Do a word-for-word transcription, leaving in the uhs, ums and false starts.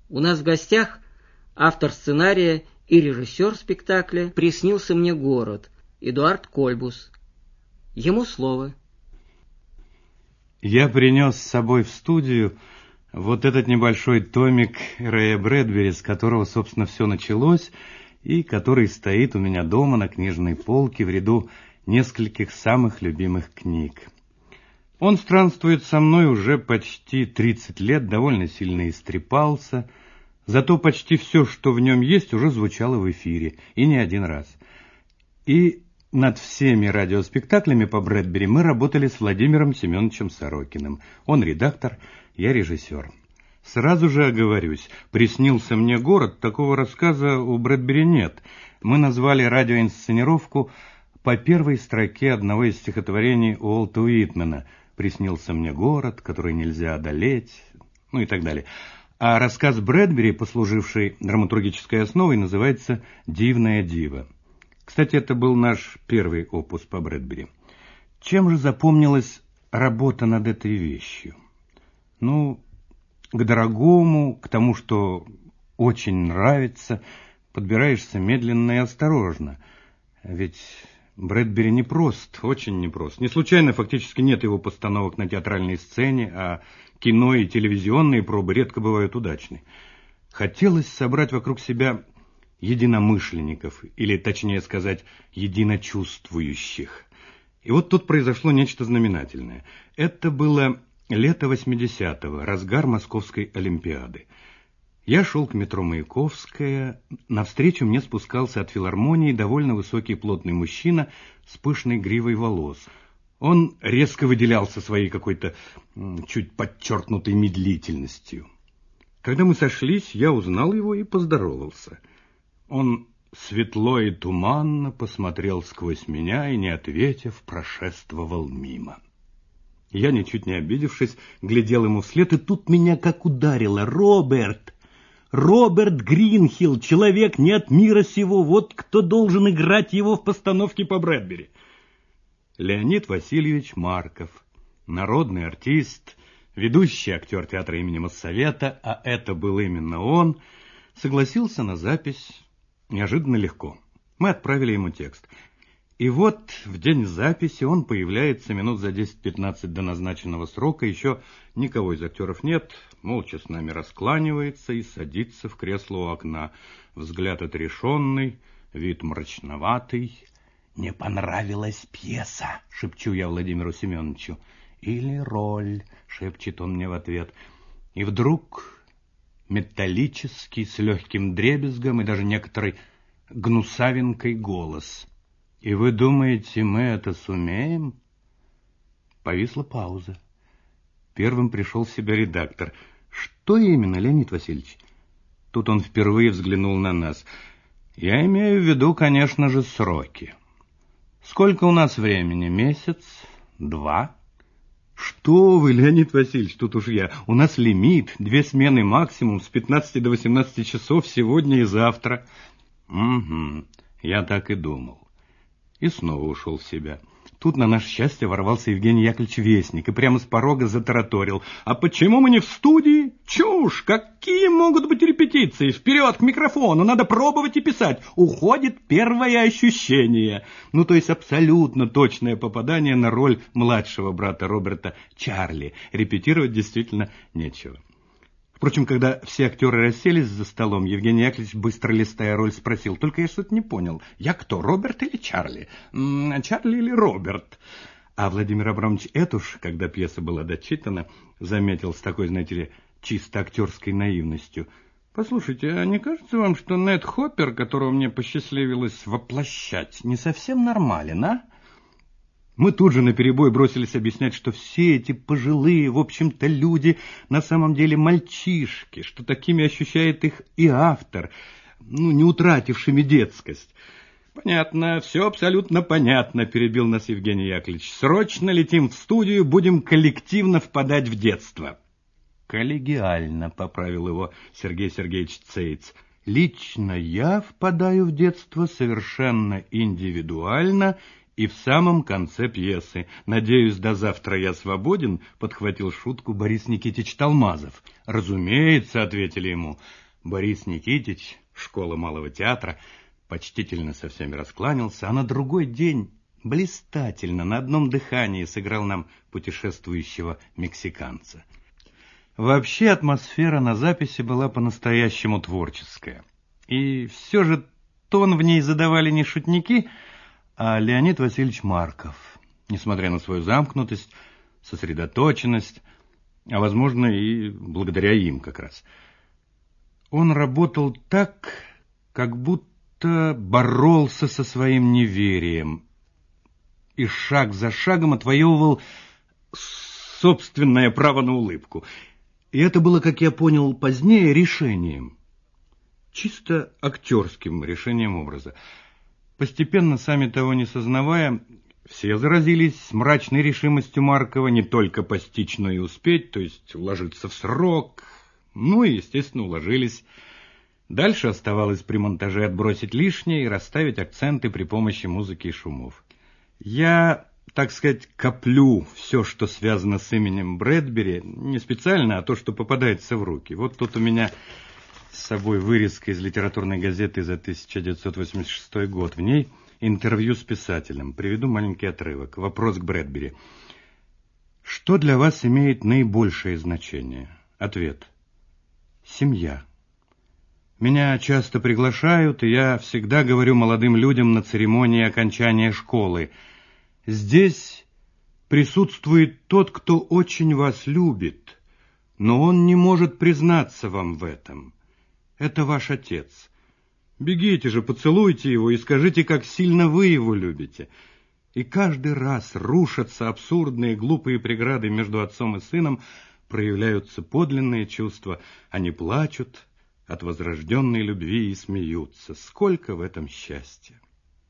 У нас в гостях автор сценария и режиссер спектакля «Приснился мне город» Эдуард Кольбус. Ему слово. Я принес с собой в студию вот этот небольшой томик Рэя Брэдбери, с которого, собственно, все началось, и который стоит у меня дома на книжной полке в ряду нескольких самых любимых книг. Он странствует со мной уже почти тридцать лет, довольно сильно истрепался, зато почти все, что в нем есть, уже звучало в эфире, и не один раз. И над всеми радиоспектаклями по Брэдбери мы работали с Владимиром Семеновичем Сорокиным. Он редактор, я режиссер. Сразу же оговорюсь, «Приснился мне город», такого рассказа у Брэдбери нет. Мы назвали радиоинсценировку по первой строке одного из стихотворений Уолта Уитмена «Приснился мне город, который нельзя одолеть», ну и так далее. А рассказ Брэдбери, послуживший драматургической основой, называется «Дивное диво». Кстати, это был наш первый опус по Брэдбери. Чем же запомнилась работа над этой вещью? Ну, к дорогому, к тому, что очень нравится, подбираешься медленно и осторожно. Ведь Брэдбери непрост, очень непрост. Не случайно фактически нет его постановок на театральной сцене, а кино и телевизионные пробы редко бывают удачны. Хотелось собрать вокруг себя единомышленников, или, точнее сказать, единочувствующих. И вот тут произошло нечто знаменательное. Это было лето восьмидесятого, разгар Московской Олимпиады. Я шел к метро Маяковская, навстречу мне спускался от филармонии довольно высокий плотный мужчина с пышной гривой волос. Он резко выделялся своей какой-то чуть подчеркнутой медлительностью. Когда мы сошлись, я узнал его и поздоровался. Он светло и туманно посмотрел сквозь меня и, не ответив, прошествовал мимо. Я, ничуть не обидевшись, глядел ему вслед, и тут меня как ударило. Роберт! Роберт Гринхилл, человек не от мира сего, вот кто должен играть его в постановке по Брэдбери. Леонид Васильевич Марков, народный артист, ведущий актер театра имени Моссовета, а это был именно он, согласился на запись неожиданно легко. Мы отправили ему текст. И вот в день записи он появляется минут за десять-пятнадцать до назначенного срока, еще никого из актеров нет, молча с нами раскланивается и садится в кресло у окна. Взгляд отрешенный, вид мрачноватый. «Не понравилась пьеса», — шепчу я Владимиру Семеновичу. «Или роль», — шепчет он мне в ответ. И вдруг металлический, с легким дребезгом и даже некоторой гнусавинкой голос. «И вы думаете, мы это сумеем?» Повисла пауза. Первым пришел в себя редактор. «Что именно, Леонид Васильевич?» Тут он впервые взглянул на нас. «Я имею в виду, конечно же, сроки. Сколько у нас времени? Месяц? Два?» «Что вы, Леонид Васильевич, тут уж я. У нас лимит, две смены максимум, с пятнадцати до восемнадцати часов сегодня и завтра». «Угу, я так и думал». И снова ушел в себя. Тут на наше счастье ворвался Евгений Яковлевич Вестник и прямо с порога затараторил. «А почему мы не в студии? Чушь! Какие могут быть репетиции? Вперед к микрофону! Надо пробовать и писать! Уходит первое ощущение!» Ну, то есть абсолютно точное попадание на роль младшего брата Роберта Чарли. Репетировать действительно нечего. Впрочем, когда все актеры расселись за столом, Евгений Яковлевич, быстро листая роль, спросил: «Только я что-то не понял. Я кто, Роберт или Чарли? М-м, Чарли или Роберт?» А Владимир Абрамович Этуш, когда пьеса была дочитана, заметил с такой, знаете ли, чисто актерской наивностью: «Послушайте, а не кажется вам, что Нед Хоппер, которого мне посчастливилось воплощать, не совсем нормален, а?» Мы тут же наперебой бросились объяснять, что все эти пожилые, в общем-то, люди на самом деле мальчишки, что такими ощущает их и автор, ну, не утратившими детскость. «Понятно, все абсолютно понятно», — перебил нас Евгений Яковлевич. «Срочно летим в студию, будем коллективно впадать в детство». «Коллегиально», — поправил его Сергей Сергеевич Цейц. «Лично я впадаю в детство совершенно индивидуально И в самом конце пьесы «Надеюсь, до завтра я свободен» подхватил шутку Борис Никитич Талмазов. «Разумеется», — ответили ему. Борис Никитич, школа малого театра, почтительно со всеми раскланялся, а на другой день блистательно на одном дыхании сыграл нам путешествующего мексиканца. Вообще атмосфера на записи была по-настоящему творческая. И все же тон в ней задавали не шутники, а Леонид Васильевич Марков, несмотря на свою замкнутость, сосредоточенность, а, возможно, и благодаря им как раз. Он работал так, как будто боролся со своим неверием и шаг за шагом отвоевывал собственное право на улыбку. И это было, как я понял позднее, решением. Чисто актерским решением образа. Постепенно, сами того не сознавая, все заразились мрачной решимостью Маркова не только постичь, но и успеть, то есть уложиться в срок. Ну и, естественно, уложились. Дальше оставалось при монтаже отбросить лишнее и расставить акценты при помощи музыки и шумов. Я, так сказать, коплю все, что связано с именем Брэдбери, не специально, а то, что попадается в руки. Вот тут у меня с собой вырезка из литературной газеты за тысяча девятьсот восемьдесят шестой год. В ней интервью с писателем. Приведу маленький отрывок. Вопрос к Брэдбери. Что для вас имеет наибольшее значение? Ответ. Семья. Меня часто приглашают, и я всегда говорю молодым людям на церемонии окончания школы. Здесь присутствует тот, кто очень вас любит, но он не может признаться вам в этом. Это ваш отец. Бегите же, поцелуйте его и скажите, как сильно вы его любите. И каждый раз рушатся абсурдные глупые преграды между отцом и сыном, проявляются подлинные чувства. Они плачут от возрожденной любви и смеются. Сколько в этом счастья!